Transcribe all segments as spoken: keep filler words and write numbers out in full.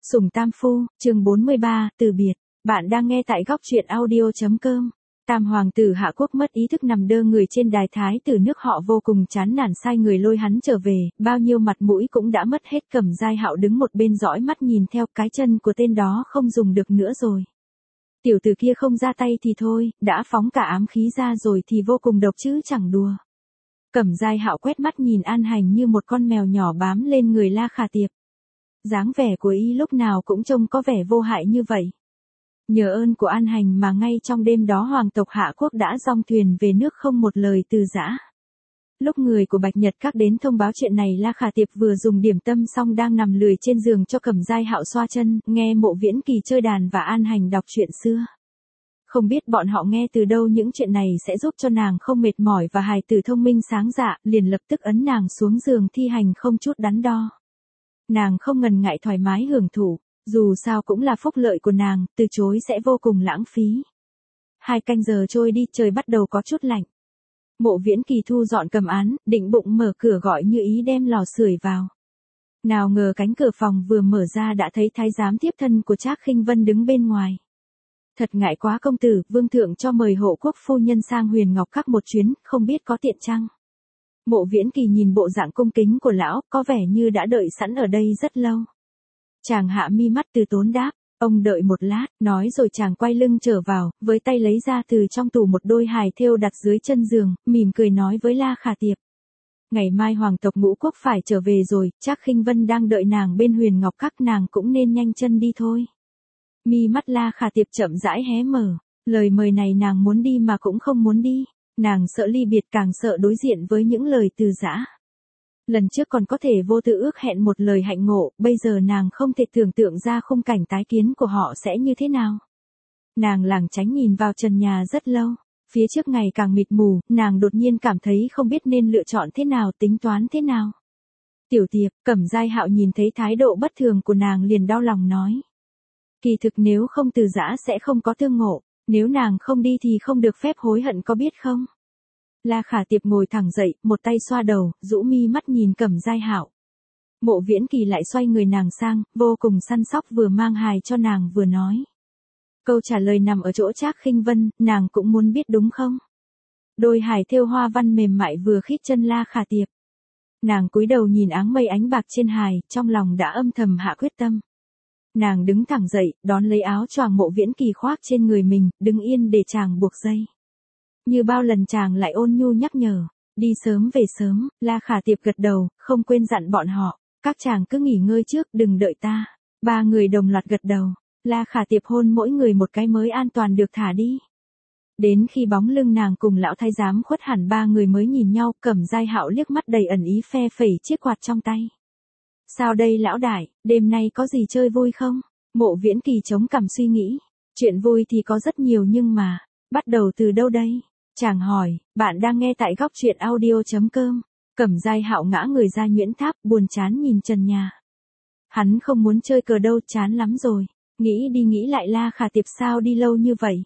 Sủng Tam Phu, chương bốn mươi ba, từ biệt. Bạn đang nghe tại góc truyện audio.com. Tam hoàng tử Hạ Quốc mất ý thức nằm đơ người trên đài thái tử nước họ vô cùng chán nản sai người lôi hắn trở về, bao nhiêu mặt mũi cũng đã mất hết. Cẩm Giai Hạo đứng một bên dõi mắt nhìn theo, cái chân của tên đó không dùng được nữa rồi. Tiểu tử kia không ra tay thì thôi, đã phóng cả ám khí ra rồi thì vô cùng độc chứ chẳng đùa. Cẩm Giai Hạo quét mắt nhìn An Hành như một con mèo nhỏ bám lên người La Khả Tiệp. Dáng vẻ của y lúc nào cũng trông có vẻ vô hại như vậy. Nhờ ơn của An Hành mà ngay trong đêm đó hoàng tộc Hạ Quốc đã dong thuyền về nước không một lời từ giã. Lúc người của Bạch Nhật Các đến thông báo chuyện này, La Khả Tiệp vừa dùng điểm tâm xong đang nằm lười trên giường cho Cẩm Giai Hạo xoa chân, nghe Mộ Viễn Kỳ chơi đàn và An Hành đọc chuyện xưa. Không biết bọn họ nghe từ đâu những chuyện này sẽ giúp cho nàng không mệt mỏi và hài tử thông minh sáng dạ, liền lập tức ấn nàng xuống giường thi hành không chút đắn đo. Nàng không ngần ngại thoải mái hưởng thụ, dù sao cũng là phúc lợi của nàng, từ chối sẽ vô cùng lãng phí. Hai canh giờ trôi đi, trời bắt đầu có chút lạnh. Mộ Viễn Kỳ thu dọn cầm án, định bụng mở cửa gọi Như Ý đem lò sưởi vào. Nào ngờ cánh cửa phòng vừa mở ra đã thấy thái giám thiếp thân của Trác Khinh Vân đứng bên ngoài. Thật ngại quá công tử, vương thượng cho mời hộ quốc phu nhân sang Huyền Ngọc Các một chuyến, không biết có tiện chăng? Mộ Viễn Kỳ nhìn bộ dạng cung kính của lão, có vẻ như đã đợi sẵn ở đây rất lâu. Chàng hạ mi mắt từ tốn đáp, ông đợi một lát, nói rồi chàng quay lưng trở vào, với tay lấy ra từ trong tủ một đôi hài thêu đặt dưới chân giường, mỉm cười nói với La Khả Tiệp. Ngày mai hoàng tộc Ngũ Quốc phải trở về rồi, Trác Khinh Vân đang đợi nàng bên Huyền Ngọc Các, nàng cũng nên nhanh chân đi thôi. Mi mắt La Khả Tiệp chậm rãi hé mở, lời mời này nàng muốn đi mà cũng không muốn đi. Nàng sợ ly biệt, càng sợ đối diện với những lời từ giã. Lần trước còn có thể vô tư ước hẹn một lời hạnh ngộ, bây giờ nàng không thể tưởng tượng ra khung cảnh tái kiến của họ sẽ như thế nào. Nàng lảng tránh nhìn vào trần nhà rất lâu, phía trước ngày càng mịt mù, nàng đột nhiên cảm thấy không biết nên lựa chọn thế nào, tính toán thế nào. Tiểu Tiệp, Cẩm Giai Hạo nhìn thấy thái độ bất thường của nàng liền đau lòng nói. Kỳ thực nếu không từ giã sẽ không có tương ngộ. Nếu nàng không đi thì không được phép hối hận, có biết không? La Khả Tiệp ngồi thẳng dậy, một tay xoa đầu, rũ mi mắt nhìn Cẩm Giai Hạo. Mộ Viễn Kỳ lại xoay người nàng sang, vô cùng săn sóc, vừa mang hài cho nàng vừa nói. Câu trả lời nằm ở chỗ Trác Khinh Vân, nàng cũng muốn biết đúng không? Đôi hài thêu hoa văn mềm mại vừa khít chân La Khả Tiệp. Nàng cúi đầu nhìn áng mây ánh bạc trên hài, trong lòng đã âm thầm hạ quyết tâm. Nàng đứng thẳng dậy, đón lấy áo choàng Mộ Viễn Kỳ khoác trên người mình, đứng yên để chàng buộc dây. Như bao lần chàng lại ôn nhu nhắc nhở, đi sớm về sớm. La Khả Tiệp gật đầu, không quên dặn bọn họ, các chàng cứ nghỉ ngơi trước, đừng đợi ta. Ba người đồng loạt gật đầu, La Khả Tiệp hôn mỗi người một cái mới an toàn được thả đi. Đến khi bóng lưng nàng cùng lão thái giám khuất hẳn, ba người mới nhìn nhau. Cẩm Giai Hạo liếc mắt đầy ẩn ý phe phẩy chiếc quạt trong tay. Sao đây lão đại, đêm nay có gì chơi vui không? Mộ Viễn Kỳ chống cằm suy nghĩ. Chuyện vui thì có rất nhiều nhưng mà, bắt đầu từ đâu đây? Chàng hỏi. Bạn đang nghe tại góc truyện audio.com. Cẩm Giai Hạo ngã người ra nhuyễn tháp, buồn chán nhìn trần nhà. Hắn không muốn chơi cờ đâu, chán lắm rồi. Nghĩ đi nghĩ lại, La Khả Tiệp sao đi lâu như vậy?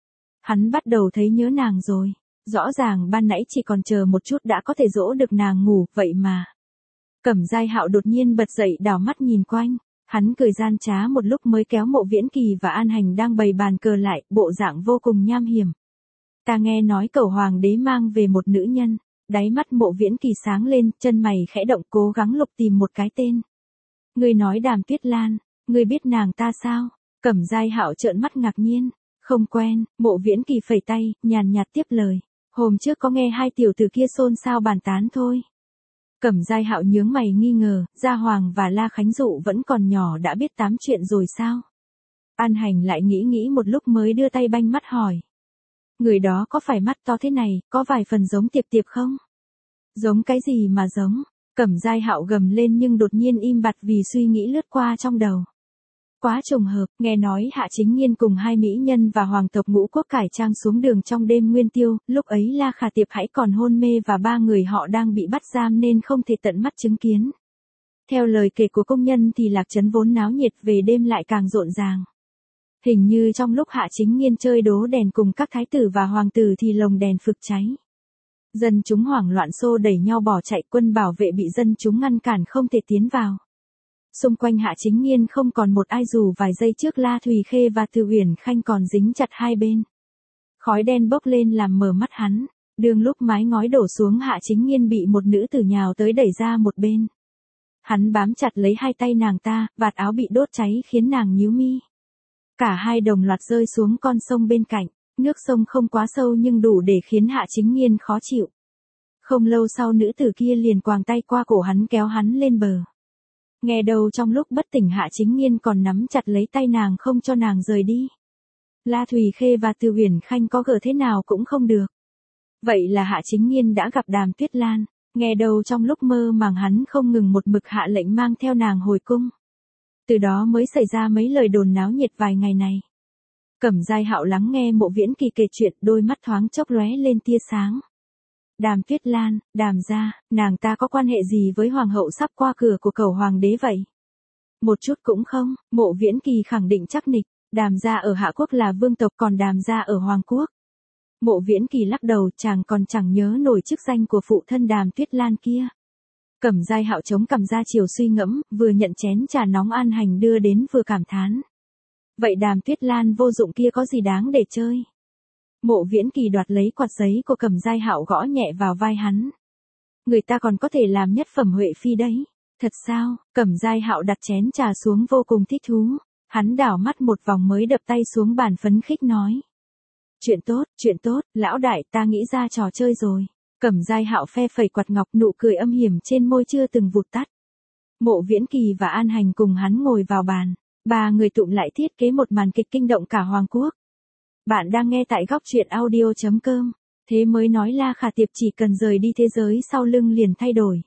Hắn bắt đầu thấy nhớ nàng rồi. Rõ ràng ban nãy chỉ còn chờ một chút đã có thể dỗ được nàng ngủ, vậy mà. Cẩm Giai Hạo đột nhiên bật dậy, đảo mắt nhìn quanh. Hắn cười gian trá một lúc mới kéo Mộ Viễn Kỳ và An Hành đang bày bàn cờ lại, bộ dạng vô cùng nham hiểm. Ta nghe nói cẩu hoàng đế mang về một nữ nhân. Đáy mắt Mộ Viễn Kỳ sáng lên, chân mày khẽ động, cố gắng lục tìm một cái tên. Ngươi nói Đàm Tuyết Lan, ngươi biết nàng ta sao? Cẩm Giai Hạo trợn mắt ngạc nhiên. Không quen. Mộ Viễn Kỳ phẩy tay, nhàn nhạt tiếp lời. Hôm trước có nghe hai tiểu tử kia xôn xao bàn tán thôi. Cẩm Giai Hạo nhướng mày nghi ngờ, Gia Hoàng và La Khánh Dụ vẫn còn nhỏ đã biết tám chuyện rồi sao? An Hành lại nghĩ nghĩ một lúc mới đưa tay banh mắt hỏi. Người đó có phải mắt to thế này, có vài phần giống Tiệp Tiệp không? Giống cái gì mà giống? Cẩm Giai Hạo gầm lên nhưng đột nhiên im bặt vì suy nghĩ lướt qua trong đầu. Quá trùng hợp, nghe nói Hạ Chính Nghiên cùng hai mỹ nhân và hoàng tộc Ngũ Quốc cải trang xuống đường trong đêm nguyên tiêu, lúc ấy La Khả Tiệp hãy còn hôn mê và ba người họ đang bị bắt giam nên không thể tận mắt chứng kiến. Theo lời kể của công nhân thì Lạc Trấn vốn náo nhiệt, về đêm lại càng rộn ràng. Hình như trong lúc Hạ Chính Nghiên chơi đố đèn cùng các thái tử và hoàng tử thì lồng đèn phực cháy. Dân chúng hoảng loạn xô đẩy nhau bỏ chạy, quân bảo vệ bị dân chúng ngăn cản không thể tiến vào. Xung quanh Hạ Chính Nghiên không còn một ai, dù vài giây trước La Thùy Khê và Từ Uyển Khanh còn dính chặt hai bên. Khói đen bốc lên làm mờ mắt hắn, đương lúc mái ngói đổ xuống Hạ Chính Nghiên bị một nữ tử nhào tới đẩy ra một bên. Hắn bám chặt lấy hai tay nàng ta, vạt áo bị đốt cháy khiến nàng nhíu mi. Cả hai đồng loạt rơi xuống con sông bên cạnh, nước sông không quá sâu nhưng đủ để khiến Hạ Chính Nghiên khó chịu. Không lâu sau nữ tử kia liền quàng tay qua cổ hắn kéo hắn lên bờ. Nghe đầu trong lúc bất tỉnh Hạ Chính Nghiên còn nắm chặt lấy tay nàng không cho nàng rời đi. La Thùy Khê và Từ Uyển Khanh có gờ thế nào cũng không được. Vậy là Hạ Chính Nghiên đã gặp Đàm Tuyết Lan, nghe đầu trong lúc mơ màng hắn không ngừng một mực hạ lệnh mang theo nàng hồi cung. Từ đó mới xảy ra mấy lời đồn náo nhiệt vài ngày này. Cẩm Giai Hạo lắng nghe Mộ Viễn Kỳ kể chuyện, đôi mắt thoáng chốc lóe lên tia sáng. Đàm Tuyết Lan, Đàm gia, nàng ta có quan hệ gì với hoàng hậu sắp qua cửa của cẩu hoàng đế vậy? Một chút cũng không, Mộ Viễn Kỳ khẳng định chắc nịch, Đàm gia ở Hạ Quốc là vương tộc còn Đàm gia ở Hoàng Quốc. Mộ Viễn Kỳ lắc đầu, chàng còn chẳng nhớ nổi chức danh của phụ thân Đàm Tuyết Lan kia. Cẩm Giai Hạo chống cằm ra chiều suy ngẫm, vừa nhận chén trà nóng An Hành đưa đến vừa cảm thán. Vậy Đàm Tuyết Lan vô dụng kia có gì đáng để chơi? Mộ Viễn Kỳ đoạt lấy quạt giấy của Cẩm Giai Hạo gõ nhẹ vào vai hắn. Người ta còn có thể làm nhất phẩm huệ phi đấy. Thật sao? Cẩm Giai Hạo đặt chén trà xuống vô cùng thích thú. Hắn đảo mắt một vòng mới đập tay xuống bàn phấn khích nói. Chuyện tốt, chuyện tốt, lão đại, ta nghĩ ra trò chơi rồi. Cẩm Giai Hạo phe phẩy quạt ngọc, nụ cười âm hiểm trên môi chưa từng vụt tắt. Mộ Viễn Kỳ và An Hành cùng hắn ngồi vào bàn. Ba người tụm lại thiết kế một màn kịch kinh động cả Hoàng Quốc. Bạn đang nghe tại góc truyện audio chấm com. Thế mới nói La Khả Tiệp chỉ cần rời đi thế giới sau lưng liền thay đổi.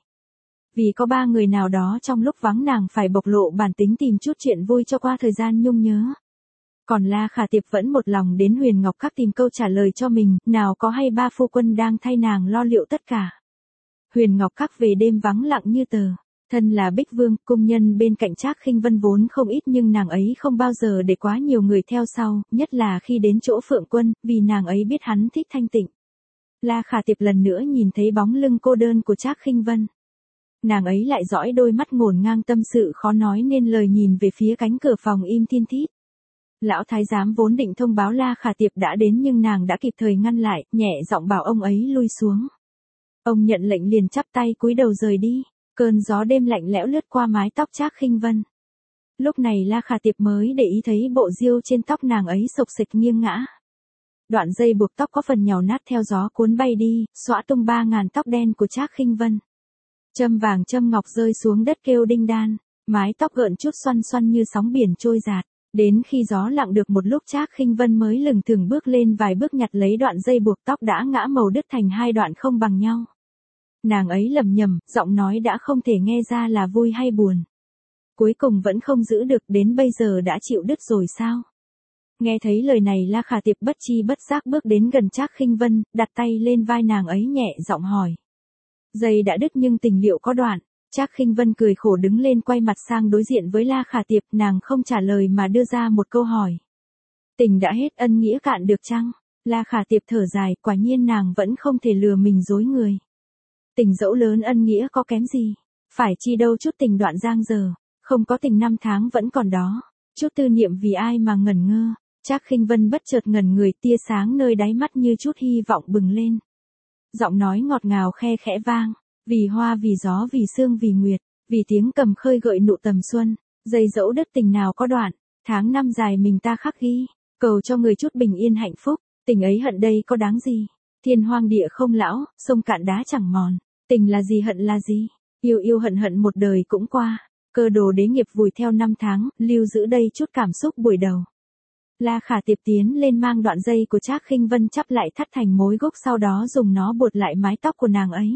Vì có ba người nào đó trong lúc vắng nàng phải bộc lộ bản tính tìm chút chuyện vui cho qua thời gian nhung nhớ. Còn La Khả Tiệp vẫn một lòng đến Huyền Ngọc Các tìm câu trả lời cho mình, nào có hay ba phu quân đang thay nàng lo liệu tất cả. Huyền Ngọc Các về đêm vắng lặng như tờ. Thân là Bích Vương, cung nhân bên cạnh Trác Khinh Vân vốn không ít nhưng nàng ấy không bao giờ để quá nhiều người theo sau, nhất là khi đến chỗ Phượng Quân, vì nàng ấy biết hắn thích thanh tịnh. La Khả Tiệp lần nữa nhìn thấy bóng lưng cô đơn của Trác Khinh Vân. Nàng ấy lại dõi đôi mắt ngổn ngang tâm sự khó nói nên lời nhìn về phía cánh cửa phòng im thiên thít. Lão thái giám vốn định thông báo La Khả Tiệp đã đến nhưng nàng đã kịp thời ngăn lại, nhẹ giọng bảo ông ấy lui xuống. Ông nhận lệnh liền chắp tay cúi đầu rời đi. Cơn gió đêm lạnh lẽo lướt qua mái tóc Trác Khinh Vân. Lúc này La Khả Tiệp mới để ý thấy bộ diêu trên tóc nàng ấy xộc xệch nghiêng ngã. Đoạn dây buộc tóc có phần nhàu nát theo gió cuốn bay đi, xõa tung ba ngàn tóc đen của Trác Khinh Vân. Châm vàng châm ngọc rơi xuống đất kêu đinh đan, mái tóc gợn chút xoăn xoăn như sóng biển trôi dạt. Đến khi gió lặng được một lúc Trác Khinh Vân mới lừng thừng bước lên vài bước nhặt lấy đoạn dây buộc tóc đã ngã màu đứt thành hai đoạn không bằng nhau. Nàng ấy lầm nhầm, giọng nói đã không thể nghe ra là vui hay buồn. Cuối cùng vẫn không giữ được, đến bây giờ đã chịu đứt rồi sao? Nghe thấy lời này La Khả Tiệp bất chi bất giác bước đến gần Trác Khinh Vân, đặt tay lên vai nàng ấy nhẹ giọng hỏi. Dây đã đứt nhưng tình liệu có đoạn. Trác Khinh Vân cười khổ đứng lên quay mặt sang đối diện với La Khả Tiệp, nàng không trả lời mà đưa ra một câu hỏi. Tình đã hết ân nghĩa cạn được chăng? La Khả Tiệp thở dài, quả nhiên nàng vẫn không thể lừa mình dối người. Tình dẫu lớn ân nghĩa có kém gì, phải chi đâu chút tình đoạn giang dở, không có tình năm tháng vẫn còn đó, chút tư niệm vì ai mà ngẩn ngơ. Trác Khinh Vân bất chợt ngẩn người, tia sáng nơi đáy mắt như chút hy vọng bừng lên. Giọng nói ngọt ngào khe khẽ vang, vì hoa vì gió vì sương vì nguyệt, vì tiếng cầm khơi gợi nụ tầm xuân, dây dẫu đất tình nào có đoạn, tháng năm dài mình ta khắc ghi, cầu cho người chút bình yên hạnh phúc, tình ấy hận đây có đáng gì, thiên hoang địa không lão, sông cạn đá chẳng mòn. Tình là gì hận là gì, yêu yêu hận hận một đời cũng qua, cơ đồ đế nghiệp vùi theo năm tháng, lưu giữ đây chút cảm xúc buổi đầu. La Khả Tiệp tiến lên mang đoạn dây của Trác Khinh Vân chắp lại thắt thành mối gốc, sau đó dùng nó buộc lại mái tóc của nàng ấy.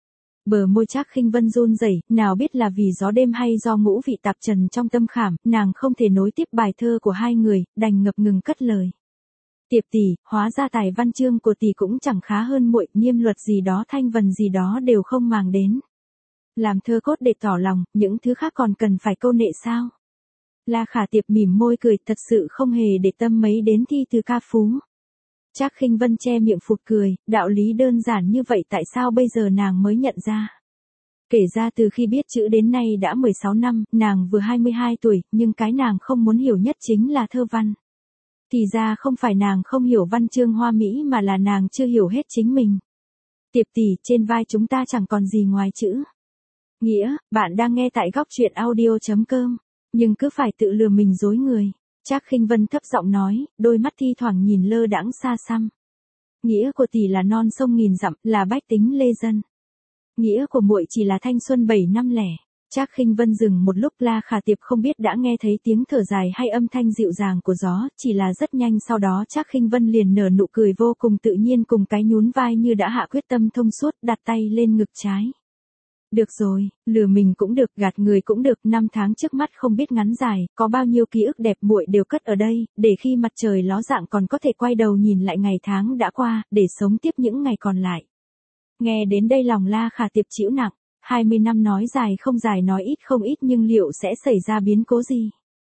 Bờ môi Trác Khinh Vân run rẩy, nào biết là vì gió đêm hay do ngũ vị tạp trần trong tâm khảm, nàng không thể nối tiếp bài thơ của hai người, đành ngập ngừng cất lời. Tiệp tỷ, hóa ra tài văn chương của tỷ cũng chẳng khá hơn muội, niêm luật gì đó thanh vần gì đó đều không màng đến. Làm thơ cốt để tỏ lòng, những thứ khác còn cần phải câu nệ sao? La Khả Tiệp mỉm môi cười, thật sự không hề để tâm mấy đến thi từ ca phú. Trác Khinh Vân che miệng phụt cười, đạo lý đơn giản như vậy tại sao bây giờ nàng mới nhận ra? Kể ra từ khi biết chữ đến nay đã mười sáu năm, nàng vừa hai mươi hai tuổi, nhưng cái nàng không muốn hiểu nhất chính là thơ văn. Thì ra không phải nàng không hiểu văn chương hoa mỹ mà là nàng chưa hiểu hết chính mình. Tiệp tỷ, trên vai chúng ta chẳng còn gì ngoài chữ nghĩa. Bạn đang nghe tại góc truyện audio chấm com, nhưng cứ phải tự lừa mình dối người. Trác Khinh Vân thấp giọng nói, đôi mắt thi thoảng nhìn lơ đãng xa xăm. Nghĩa của tỷ là non sông nghìn dặm, là bách tính lê dân. Nghĩa của muội chỉ là thanh xuân bảy năm lẻ. Trác Khinh Vân dừng một lúc, La Khả Tiệp không biết đã nghe thấy tiếng thở dài hay âm thanh dịu dàng của gió, chỉ là rất nhanh sau đó Trác Khinh Vân liền nở nụ cười vô cùng tự nhiên cùng cái nhún vai như đã hạ quyết tâm thông suốt, đặt tay lên ngực trái. Được rồi, lừa mình cũng được, gạt người cũng được, năm tháng trước mắt không biết ngắn dài, có bao nhiêu ký ức đẹp muội đều cất ở đây, để khi mặt trời ló dạng còn có thể quay đầu nhìn lại ngày tháng đã qua, để sống tiếp những ngày còn lại. Nghe đến đây lòng La Khả Tiệp chịu nặng. hai mươi năm nói dài không dài, nói ít không ít, nhưng liệu sẽ xảy ra biến cố gì?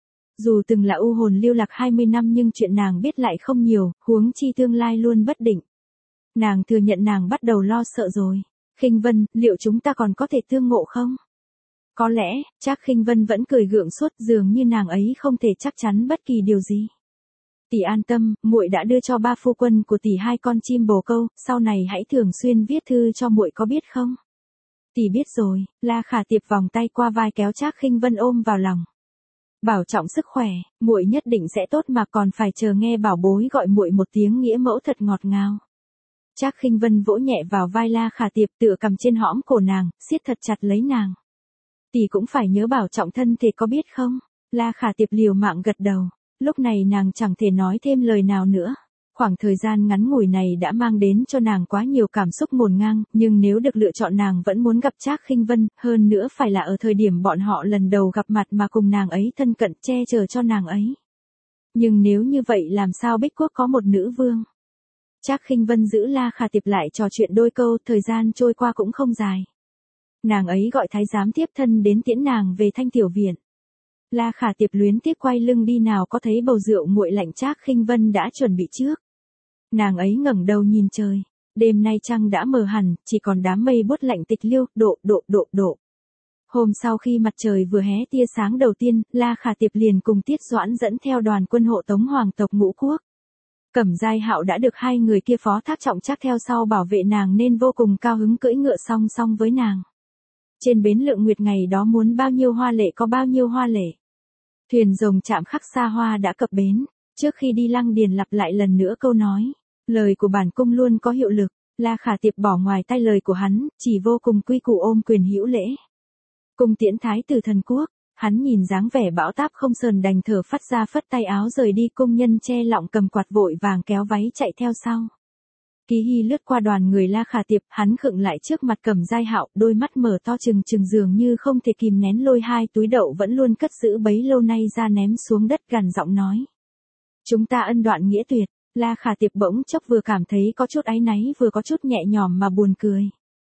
Dù từng là u hồn lưu lạc hai mươi năm nhưng chuyện nàng biết lại không nhiều, huống chi tương lai luôn bất định. Nàng thừa nhận nàng bắt đầu lo sợ rồi. Khinh Vân, liệu chúng ta còn có thể tương ngộ không? Có lẽ, Trác Khinh Vân vẫn cười gượng suốt, dường như nàng ấy không thể chắc chắn bất kỳ điều gì. Tỷ an tâm, muội đã đưa cho ba phu quân của tỷ hai con chim bồ câu, sau này hãy thường xuyên viết thư cho muội có biết không? Tỷ biết rồi. La Khả Tiệp vòng tay qua vai kéo Trác Khinh Vân ôm vào lòng. Bảo trọng sức khỏe, muội nhất định sẽ tốt mà, còn phải chờ nghe bảo bối gọi muội một tiếng nghĩa mẫu thật ngọt ngào. Trác Khinh Vân vỗ nhẹ vào vai La Khả Tiệp, tựa cầm trên hõm cổ nàng, siết thật chặt lấy nàng. Tỷ cũng phải nhớ bảo trọng thân thể có biết không? La Khả Tiệp liều mạng gật đầu. Lúc này nàng chẳng thể nói thêm lời nào nữa. Khoảng thời gian ngắn ngủi này đã mang đến cho nàng quá nhiều cảm xúc ngổn ngang, nhưng nếu được lựa chọn nàng vẫn muốn gặp Trác Khinh Vân, hơn nữa phải là ở thời điểm bọn họ lần đầu gặp mặt mà cùng nàng ấy thân cận, che chở cho nàng ấy. Nhưng nếu như vậy làm sao Bích Quốc có một nữ vương? Trác Khinh Vân giữ La Khả Tiệp lại trò chuyện đôi câu, thời gian trôi qua cũng không dài. Nàng ấy gọi thái giám tiếp thân đến tiễn nàng về Thanh Tiểu Viện. La Khả Tiệp luyến tiếc quay lưng đi, nào có thấy bầu rượu nguội lạnh Trác Khinh Vân đã chuẩn bị trước. Nàng ấy ngẩng đầu nhìn trời, đêm nay trăng đã mờ hẳn, chỉ còn đám mây buốt lạnh tịch liêu, độ độ độ độ. Hôm sau khi mặt trời vừa hé tia sáng đầu tiên, La Khả Tiệp liền cùng Tiết Doãn dẫn theo đoàn quân hộ tống hoàng tộc Ngũ Quốc. Cẩm Giai Hạo đã được hai người kia phó thác trọng trách theo sau bảo vệ nàng nên vô cùng cao hứng cưỡi ngựa song song với nàng. Trên bến Lượng Nguyệt ngày đó muốn bao nhiêu hoa lệ có bao nhiêu hoa lệ. Thuyền rồng chạm khắc xa hoa đã cập bến. Trước khi đi Lăng Điền lặp lại lần nữa câu nói, lời của bản cung luôn có hiệu lực. La Khả Tiệp bỏ ngoài tai lời của hắn, chỉ vô cùng quy củ ôm quyền hữu lễ. Cung tiễn thái tử thần quốc, hắn nhìn dáng vẻ bão táp không sờn đành thở phát ra phất tay áo rời đi, cung nhân che lọng cầm quạt vội vàng kéo váy chạy theo sau. Ký Hy lướt qua đoàn người La Khả Tiệp, hắn khựng lại trước mặt Cẩm Giai Hạo, đôi mắt mở to trừng trừng dường như không thể kìm nén lôi hai túi đậu vẫn luôn cất giữ bấy lâu nay ra ném xuống đất, gằn giọng nói. Chúng ta ân đoạn nghĩa tuyệt. La Khả Tiệp bỗng chốc vừa cảm thấy có chút áy náy vừa có chút nhẹ nhõm mà buồn cười.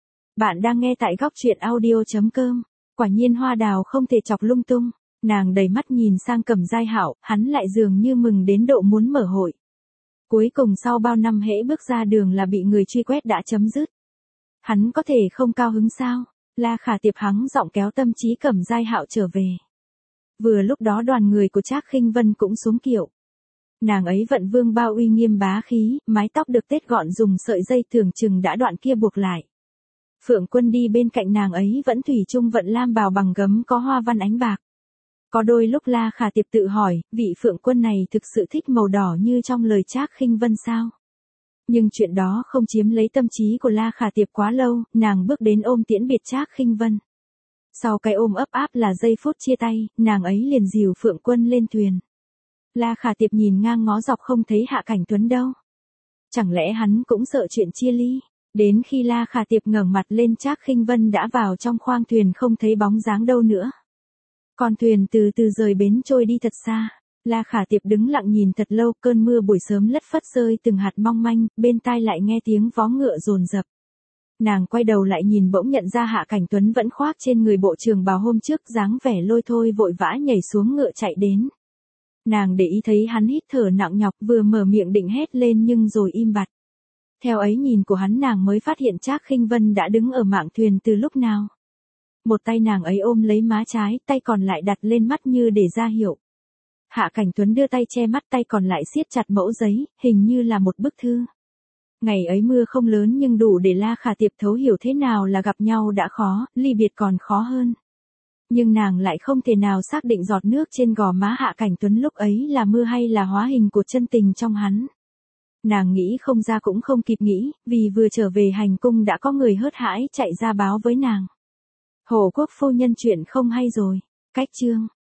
Bạn đang nghe tại góc truyện audio chấm com. Quả nhiên hoa đào không thể chọc lung tung. Nàng đầy mắt nhìn sang Cẩm Giai Hạo, hắn lại dường như mừng đến độ muốn mở hội. Cuối cùng sau bao năm hễ bước ra đường là bị người truy quét đã chấm dứt. Hắn có thể không cao hứng sao? La Khả Tiệp hắng giọng kéo tâm trí Cẩm Giai Hạo trở về. Vừa lúc đó đoàn người của Trác Khinh Vân cũng xuống kiệu. Nàng ấy vận vương bao uy nghiêm bá khí, mái tóc được tết gọn dùng sợi dây tưởng chừng đã đoạn kia buộc lại. Phượng Quân đi bên cạnh nàng ấy vẫn thủy chung vận lam bào bằng gấm có hoa văn ánh bạc. Có đôi lúc La Khả Tiệp tự hỏi, vị Phượng Quân này thực sự thích màu đỏ như trong lời Trác Khinh Vân sao? Nhưng chuyện đó không chiếm lấy tâm trí của La Khả Tiệp quá lâu, nàng bước đến ôm tiễn biệt Trác Khinh Vân. Sau cái ôm ấp áp là giây phút chia tay, nàng ấy liền dìu Phượng Quân lên thuyền. La Khả Tiệp nhìn ngang ngó dọc không thấy Hạ Cảnh Tuấn đâu. Chẳng lẽ hắn cũng sợ chuyện chia ly? Đến khi La Khả Tiệp ngẩng mặt lên Trác Khinh Vân đã vào trong khoang thuyền không thấy bóng dáng đâu nữa. Con thuyền từ từ rời bến trôi đi thật xa. La Khả Tiệp đứng lặng nhìn thật lâu, cơn mưa buổi sớm lất phất rơi từng hạt mong manh, bên tai lại nghe tiếng vó ngựa dồn dập. Nàng quay đầu lại nhìn bỗng nhận ra Hạ Cảnh Tuấn vẫn khoác trên người bộ trường bào hôm trước, dáng vẻ lôi thôi vội vã nhảy xuống ngựa chạy đến. Nàng để ý thấy hắn hít thở nặng nhọc, vừa mở miệng định hét lên nhưng rồi im bặt. Theo ấy nhìn của hắn nàng mới phát hiện Trác Khinh Vân đã đứng ở mạn thuyền từ lúc nào. Một tay nàng ấy ôm lấy má trái, tay còn lại đặt lên mắt như để ra hiệu. Hạ Cảnh Tuấn đưa tay che mắt, tay còn lại siết chặt mẫu giấy, hình như là một bức thư. Ngày ấy mưa không lớn nhưng đủ để La Khả Tiệp thấu hiểu thế nào là gặp nhau đã khó, ly biệt còn khó hơn. Nhưng nàng lại không thể nào xác định giọt nước trên gò má Hạ Cảnh Tuấn lúc ấy là mưa hay là hóa hình của chân tình trong hắn. Nàng nghĩ không ra cũng không kịp nghĩ, vì vừa trở về hành cung đã có người hớt hãi chạy ra báo với nàng. Hồ Quốc phu nhân chuyện không hay rồi. Cách chương